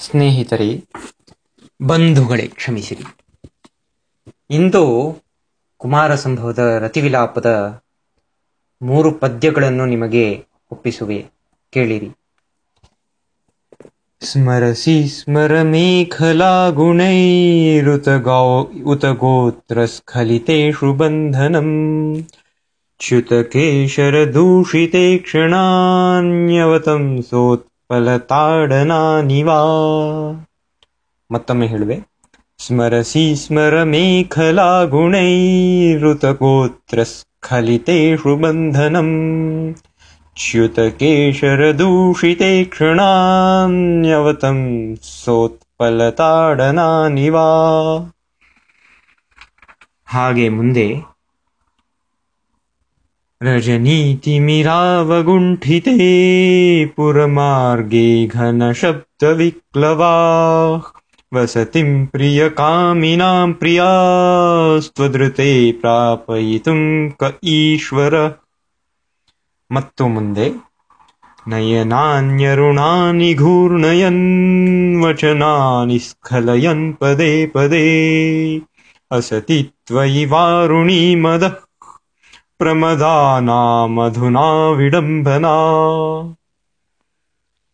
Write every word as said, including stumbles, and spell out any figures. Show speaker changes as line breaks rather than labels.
ಸ್ನೇಹಿತರೆ, ಬಂಧುಗಳೇ ಕ್ಷಮಿಸಿರಿ. ಇಂದು ಕುಮಾರ ಸಂಭವದ ರತಿವಿಲಾಪದ ಮೂರು ಪದ್ಯಗಳನ್ನು ನಿಮಗೆ ಒಪ್ಪಿಸುವೆ, ಕೇಳಿರಿ. ಸ್ಮರಸಿ ಸ್ಮರ ಮೇಖಲಾ ಗುಣೈರುತ ಉತ ಗೋತ್ರ ಸ್ಖಲಿತೇಷು ಬಂಧನಂ ಚ್ಯುತ ಕೇಶರ ದೂಷಿತೆ ಕ್ಷಣಾನ್ಯವತಂ ಸೋತ್ಪಲತಾಡನಾನಿವಾ. ಮತ್ತೊಮ್ಮೆ ಹೇಳುವೆ. ಸ್ಮರಸಿ ಸ್ಮರ ಮೇಖಲಾ ಗುಣೈರುತ ಗೋತ್ರ ಸ್ಖಲಿತೇಷು ಬಂಧನಂ ಚ್ಯುತ ಕೇಶರ ದೂಷಿತೆ ಕ್ಷಣಾನ್ಯವತಂ ಸೋತ್ಪಲತಾಡನಾನಿವಾ. ಹಾಗೆ ಮುಂದೆ ರಜನೀತಿಮಿರಾವಗುಂಠಿತೇ ಪುರಮಾರ್ಗೇ ಘನ ಶಬ್ದ ವಿಕ್ಲವಾ ವಸತಿಂ ಪ್ರಿಯ ಕಾಮಿನಾಂ ಪ್ರಿಯಾಸ್ತ್ವದೃತೆ ಪ್ರಾಪಯಿತುಂ ಕ ಈಶ್ವರ. ಮತ್ತು ಮುಂದೆ ನಯನಾನ್ಯರುಣಾನಿ ಘೂರ್ಣಯನ್ ವಚನಾನಿ ಸ್ಖಲಯನ್ ಪದೇ ಪದೇ ಅಸತಿ ತ್ವಯಿ ವಾರುಣೀ ಮದಃ ಪ್ರಮದಾನಾಮಧುನಾ ವಿಡಂಬನಾ.